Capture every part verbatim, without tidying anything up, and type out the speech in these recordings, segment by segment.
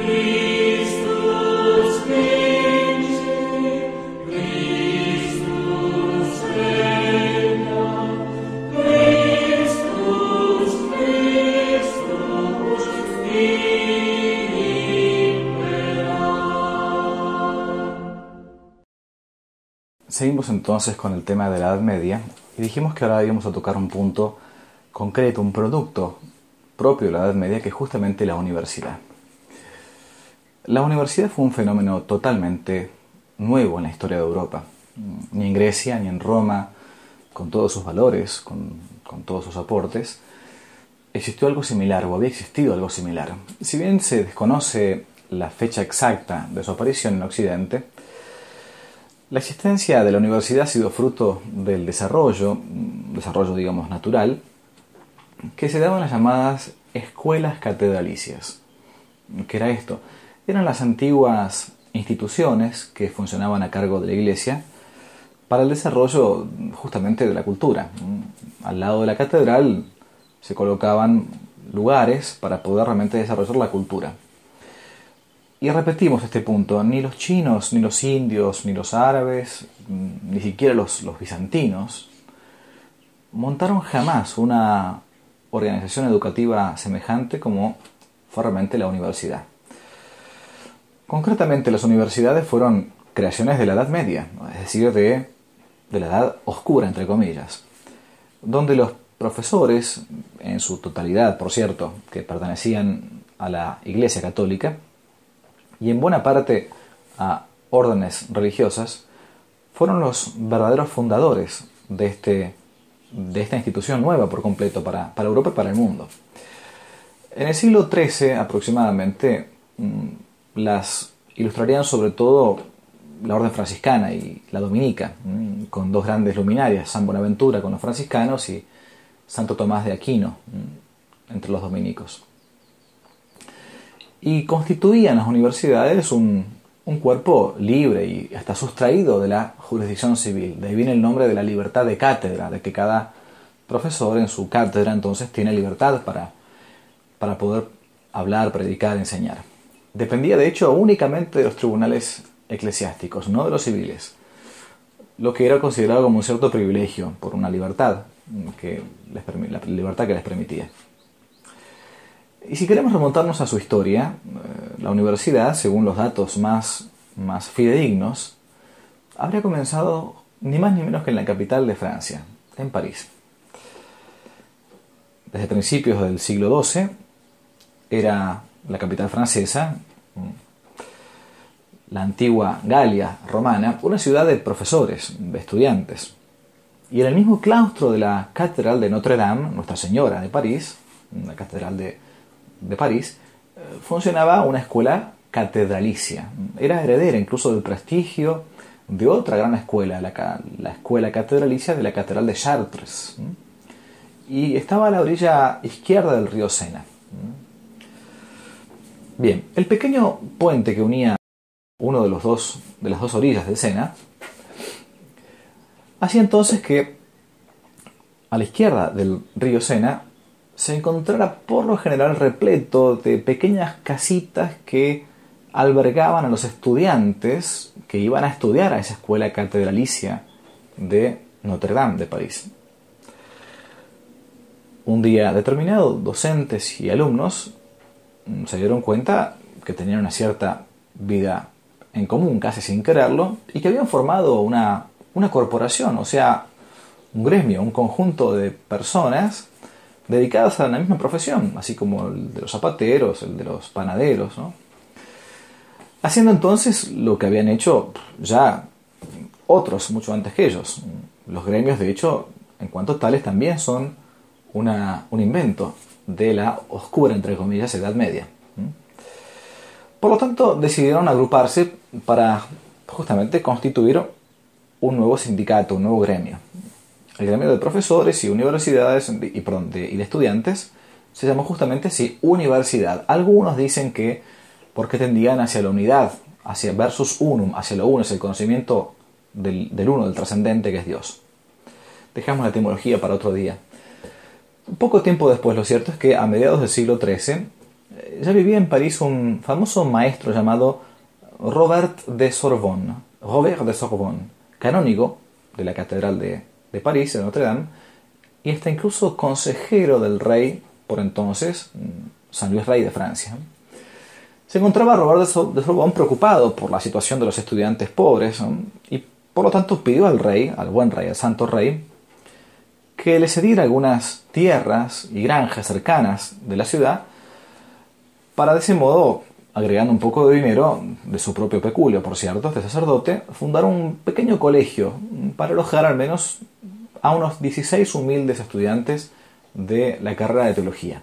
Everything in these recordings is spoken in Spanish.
Seguimos entonces con el tema de la Edad Media y dijimos que ahora íbamos a tocar un punto concreto, un producto propio de la Edad Media, que es justamente la universidad. La universidad fue un fenómeno totalmente nuevo en la historia de Europa. Ni en Grecia ni en Roma, con todos sus valores, con, con todos sus aportes, existió algo similar o había existido algo similar. Si bien se desconoce la fecha exacta de su aparición en Occidente, la existencia de la universidad ha sido fruto del desarrollo, desarrollo digamos natural, que se daban las llamadas escuelas catedralicias. ¿Qué era esto? Eran las antiguas instituciones que funcionaban a cargo de la Iglesia para el desarrollo justamente de la cultura. Al lado de la catedral se colocaban lugares para poder realmente desarrollar la cultura. Y repetimos este punto, ni los chinos, ni los indios, ni los árabes, ni siquiera los, los bizantinos, montaron jamás una organización educativa semejante como fue realmente la universidad. Concretamente, las universidades fueron creaciones de la Edad Media, es decir, de, de la Edad Oscura, entre comillas, donde los profesores, en su totalidad, por cierto, que pertenecían a la Iglesia Católica, y en buena parte a órdenes religiosas, fueron los verdaderos fundadores de, este, de esta institución nueva por completo para, para Europa y para el mundo. En el siglo trece aproximadamente, las ilustrarían sobre todo la orden franciscana y la dominica, con dos grandes luminarias, San Buenaventura con los franciscanos y Santo Tomás de Aquino entre los dominicos. Y constituían las universidades un, un cuerpo libre y hasta sustraído de la jurisdicción civil. De ahí viene el nombre de la libertad de cátedra, de que cada profesor en su cátedra entonces tiene libertad para, para poder hablar, predicar, enseñar. Dependía de hecho únicamente de los tribunales eclesiásticos, no de los civiles, lo que era considerado como un cierto privilegio por una libertad, que les, la libertad que les permitía. Y si queremos remontarnos a su historia, la universidad, según los datos más, más fidedignos, habría comenzado ni más ni menos que en la capital de Francia, en París. Desde principios del siglo doce era la capital francesa, la antigua Galia romana, una ciudad de profesores, de estudiantes. Y en el mismo claustro de la Catedral de Notre Dame, Nuestra Señora de París, la catedral de de París, funcionaba una escuela catedralicia. Era heredera incluso del prestigio de otra gran escuela, la, la escuela catedralicia de la Catedral de Chartres. Y estaba a la orilla izquierda del río Sena. Bien, el pequeño puente que unía uno de, los dos, de las dos orillas del Sena hacía entonces que a la izquierda del río Sena se encontrara por lo general repleto de pequeñas casitas que albergaban a los estudiantes que iban a estudiar a esa escuela catedralicia de Notre Dame de París. Un día determinado, docentes y alumnos se dieron cuenta que tenían una cierta vida en común, casi sin quererlo, y que habían formado una, una corporación, o sea, un gremio, un conjunto de personas dedicadas a la misma profesión, así como el de los zapateros, el de los panaderos, ¿no? Haciendo entonces lo que habían hecho ya otros mucho antes que ellos. Los gremios, de hecho, en cuanto tales, también son una, un invento de la oscura, entre comillas, Edad Media. Por lo tanto, decidieron agruparse para justamente constituir un nuevo sindicato, un nuevo gremio. El gremio de profesores y universidades y, perdón, de, y de estudiantes se llamó justamente así, universidad. Algunos dicen que porque tendían hacia la unidad, hacia versus unum, hacia lo uno, es el conocimiento del, del uno, del trascendente que es Dios. Dejamos la etimología para otro día. Poco tiempo después, lo cierto es que a mediados del siglo trece ya vivía en París un famoso maestro llamado Robert de Sorbonne, Robert de Sorbonne, canónigo de la Catedral de, de París, de Notre Dame, y hasta incluso consejero del rey, por entonces, San Luis Rey de Francia. Se encontraba Robert de Sorbonne preocupado por la situación de los estudiantes pobres, ¿no? Y por lo tanto pidió al rey, al buen rey, al santo rey, que le cediera algunas tierras y granjas cercanas de la ciudad para de ese modo, agregando un poco de dinero de su propio peculio, por cierto, este sacerdote, fundar un pequeño colegio para alojar al menos a unos dieciséis humildes estudiantes de la carrera de teología.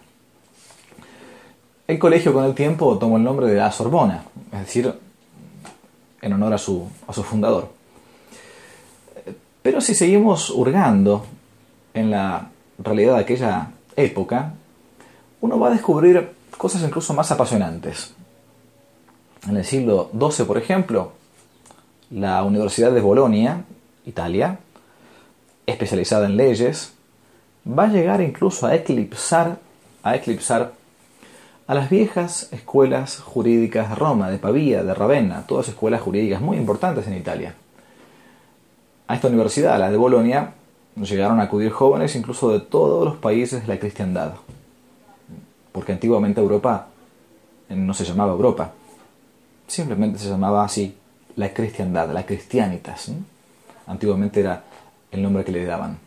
El colegio con el tiempo tomó el nombre de la Sorbona, es decir, en honor a su, a su fundador. Pero si seguimos hurgando en la realidad de aquella época, uno va a descubrir cosas incluso más apasionantes. En el siglo doce, por ejemplo, la Universidad de Bolonia, Italia, especializada en leyes, va a llegar incluso a eclipsar, a eclipsar a las viejas escuelas jurídicas de Roma, de Pavía, de Ravenna, todas escuelas jurídicas muy importantes en Italia. A esta universidad, a la de Bolonia, llegaron a acudir jóvenes incluso de todos los países de la cristiandad. Porque antiguamente Europa no se llamaba Europa, simplemente se llamaba así la cristiandad, la cristianitas. ¿Sí? Antiguamente era el nombre que le daban.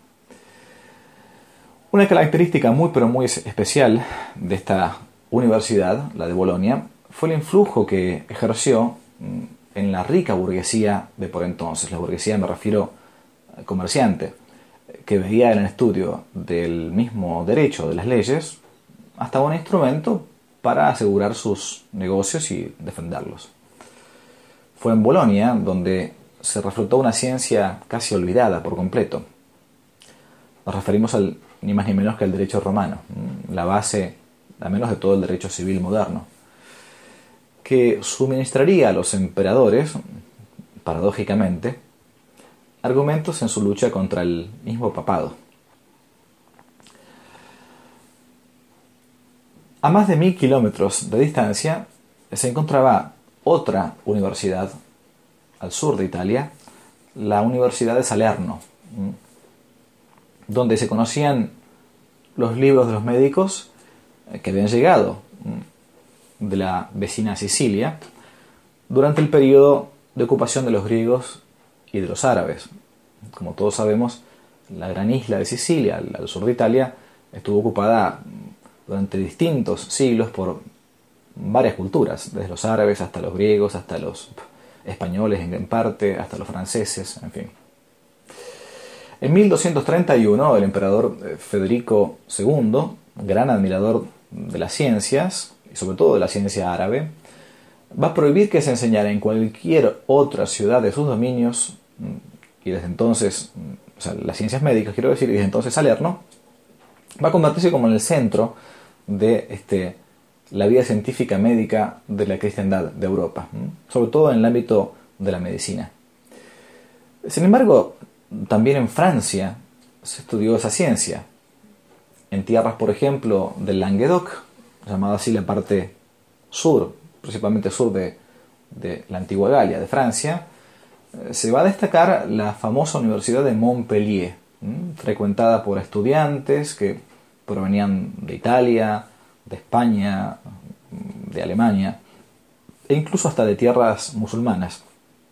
Una característica muy pero muy especial de esta universidad, la de Bolonia, fue el influjo que ejerció en la rica burguesía de por entonces. La burguesía me refiero al comerciante, que veía en el estudio del mismo derecho de las leyes hasta un instrumento para asegurar sus negocios y defenderlos. Fue en Bolonia donde se reflotó una ciencia casi olvidada por completo. Nos referimos al, ni más ni menos que al derecho romano, la base, al menos de todo el derecho civil moderno, que suministraría a los emperadores, paradójicamente, argumentos en su lucha contra el mismo papado. A más de mil kilómetros de distancia se encontraba otra universidad al sur de Italia, la Universidad de Salerno, donde se conocían los libros de los médicos que habían llegado de la vecina Sicilia durante el periodo de ocupación de los griegos y de los árabes. Como todos sabemos, la gran isla de Sicilia, al, al sur de Italia, estuvo ocupada durante distintos siglos por varias culturas, desde los árabes hasta los griegos, hasta los españoles en gran parte, hasta los franceses, en fin. En mil doscientos treinta y uno, el emperador Federico segundo, gran admirador de las ciencias, y sobre todo de la ciencia árabe, va a prohibir que se enseñara en cualquier otra ciudad de sus dominios, y desde entonces, o sea, las ciencias médicas, quiero decir, y desde entonces Salerno, va a convertirse como en el centro de este, la vida científica médica de la cristiandad de Europa, sobre todo en el ámbito de la medicina. Sin embargo, también en Francia se estudió esa ciencia. En tierras, por ejemplo, del Languedoc, llamada así la parte sur, principalmente sur de, de la antigua Galia, de Francia, se va a destacar la famosa Universidad de Montpellier, ¿m? frecuentada por estudiantes que provenían de Italia, de España, de Alemania, e incluso hasta de tierras musulmanas.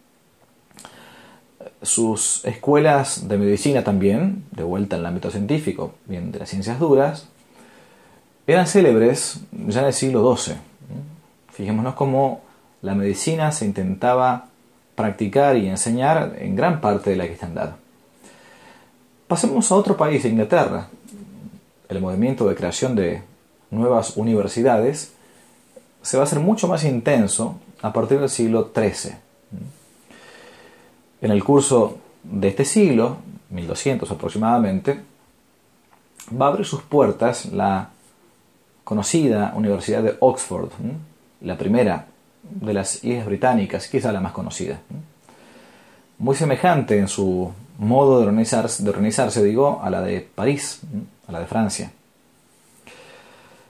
Sus escuelas de medicina también, de vuelta en el ámbito científico, bien de las ciencias duras, eran célebres ya en el siglo doce. Fijémonos cómo la medicina se intentaba practicar y enseñar en gran parte de la cristiandad. Pasemos a otro país, Inglaterra. El movimiento de creación de nuevas universidades se va a hacer mucho más intenso a partir del siglo trece. En el curso de este siglo, mil doscientos aproximadamente, va a abrir sus puertas la conocida Universidad de Oxford, la primera de las Islas Británicas, quizá la más conocida. Muy semejante en su modo de organizarse, de organizarse digo, a la de París, a la de Francia.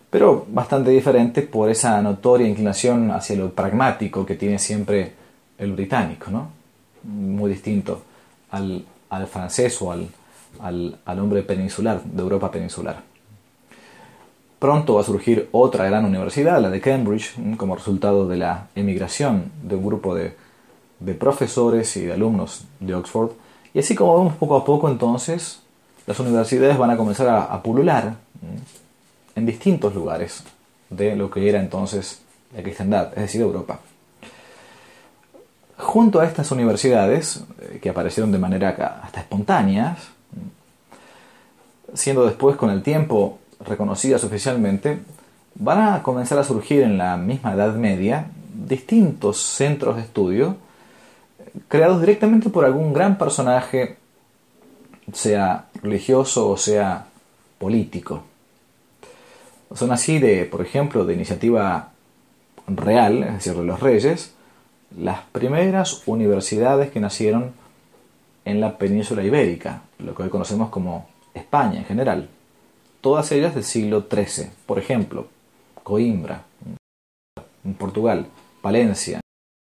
pero bastante diferente por esa notoria inclinación hacia lo pragmático que tiene siempre el británico, ¿no? Muy distinto al, al francés o al, al, al hombre peninsular, de Europa peninsular. Pronto va a surgir otra gran universidad, la de Cambridge, como resultado de la emigración de un grupo de, de profesores y de alumnos de Oxford. Y así como vemos poco a poco, entonces, las universidades van a comenzar a, a pulular en distintos lugares de lo que era entonces la cristiandad, es decir, Europa. Junto a estas universidades, que aparecieron de manera hasta espontánea, siendo después con el tiempo reconocidas oficialmente, van a comenzar a surgir en la misma Edad Media distintos centros de estudio creados directamente por algún gran personaje, sea religioso o sea político. Son así de, por ejemplo, de iniciativa real, es decir, de los reyes, las primeras universidades que nacieron en la península ibérica, lo que hoy conocemos como España en general. Todas ellas del siglo trece. Por ejemplo, Coimbra, en Portugal, Palencia,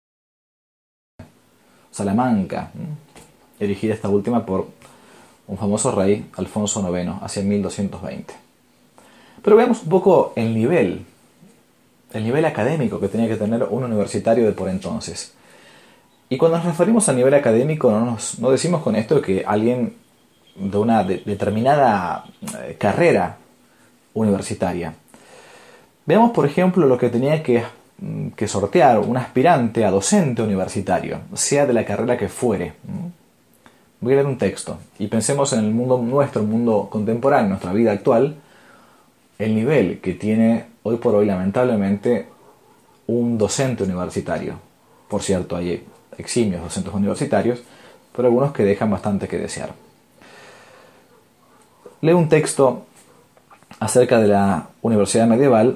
Salamanca, erigida esta última por un famoso rey, Alfonso noveno, hacia mil doscientos veinte. Pero veamos un poco el nivel, el nivel académico que tenía que tener un universitario de por entonces. Y cuando nos referimos a nivel académico, no, nos, no decimos con esto que alguien de una de, determinada eh, carrera universitaria. Veamos, por ejemplo, lo que tenía que, que sortear un aspirante a docente universitario, sea de la carrera que fuere. Voy a leer un texto y pensemos en el mundo nuestro, el mundo contemporáneo, nuestra vida actual, el nivel que tiene hoy por hoy, lamentablemente, un docente universitario. Por cierto, hay eximios docentes universitarios, pero algunos que dejan bastante que desear. Leo un texto acerca de la universidad medieval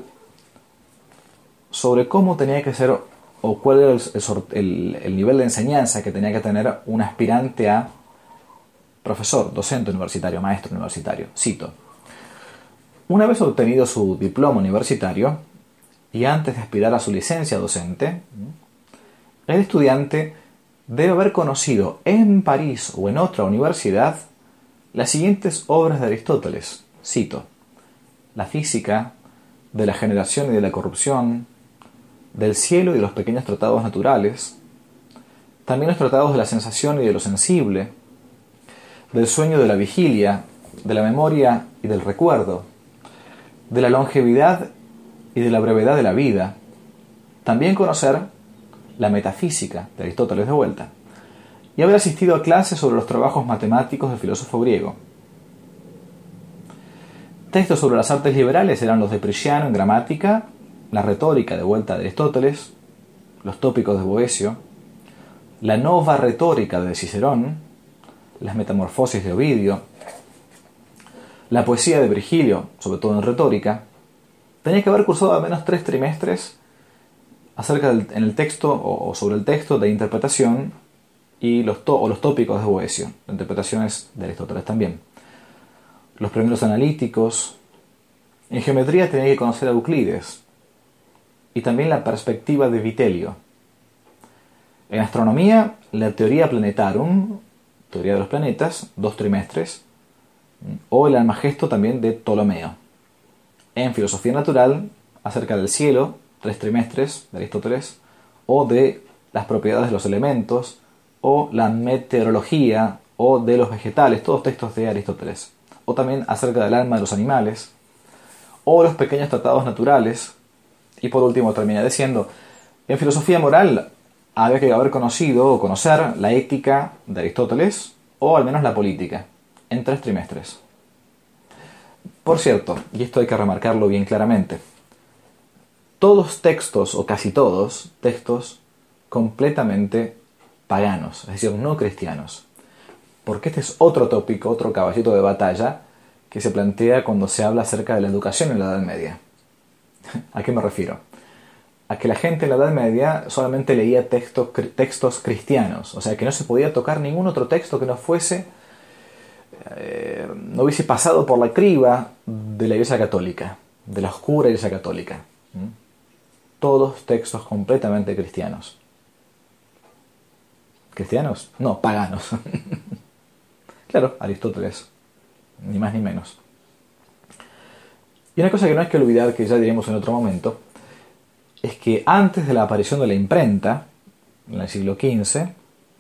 sobre cómo tenía que ser o cuál era el, el, el nivel de enseñanza que tenía que tener un aspirante a profesor, docente universitario, maestro universitario. Cito: una vez obtenido su diploma universitario y antes de aspirar a su licencia docente, el estudiante debe haber conocido en París o en otra universidad las siguientes obras de Aristóteles. Cito: la física, de la generación y de la corrupción, del cielo y de los pequeños tratados naturales, también los tratados de la sensación y de lo sensible, del sueño y de la vigilia, de la memoria y del recuerdo, de la longevidad y de la brevedad de la vida. También conocer la metafísica de Aristóteles de vuelta, y haber asistido a clases sobre los trabajos matemáticos del filósofo griego. Textos sobre las artes liberales eran los de Prisciano en gramática, la retórica de vuelta de Aristóteles, los tópicos de Boecio, la nova retórica de Cicerón, las metamorfosis de Ovidio, la poesía de Virgilio, sobre todo en retórica. Tenía que haber cursado al menos tres trimestres acerca del, en el texto o, o sobre el texto de interpretación y los, to, o los tópicos de Boecio, interpretaciones de Aristóteles también. Los primeros analíticos. En geometría tenía que conocer a Euclides y también la perspectiva de Vitelio. En astronomía, la teoría planetarum, teoría de los planetas, dos trimestres, o el Almagesto también de Ptolomeo. En filosofía natural, acerca del cielo, tres trimestres de Aristóteles, o de las propiedades de los elementos, o la meteorología, o de los vegetales, todos textos de Aristóteles. O también acerca del alma de los animales, o los pequeños tratados naturales. Y por último termina diciendo, en filosofía moral había que haber conocido o conocer la ética de Aristóteles, o al menos la política, en tres trimestres. Por cierto, y esto hay que remarcarlo bien claramente, todos textos, o casi todos, textos completamente paganos, es decir, no cristianos. Porque este es otro tópico, otro caballito de batalla que se plantea cuando se habla acerca de la educación en la Edad Media. ¿A qué me refiero? A que la gente en la Edad Media solamente leía textos, textos cristianos, o sea que no se podía tocar ningún otro texto que no fuese, eh, no hubiese pasado por la criba de la Iglesia Católica. de la oscura Iglesia Católica. ¿Mm? Todos textos completamente cristianos. ¿Cristianos? No, paganos. Claro, Aristóteles, ni más ni menos. Y una cosa que no hay que olvidar, que ya diremos en otro momento, es que antes de la aparición de la imprenta, en el siglo quince,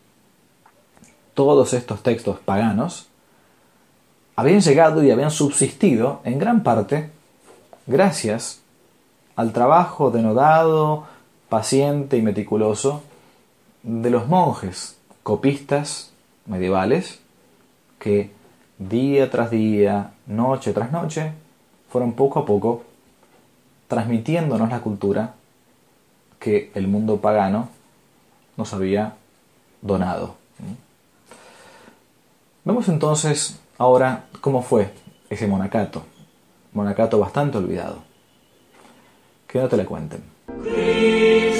todos estos textos paganos habían llegado y habían subsistido en gran parte gracias al trabajo denodado, paciente y meticuloso de los monjes copistas medievales que día tras día, noche tras noche, fueron poco a poco transmitiéndonos la cultura que el mundo pagano nos había donado. Vemos entonces ahora cómo fue ese monacato, monacato bastante olvidado. Que no te le cuenten.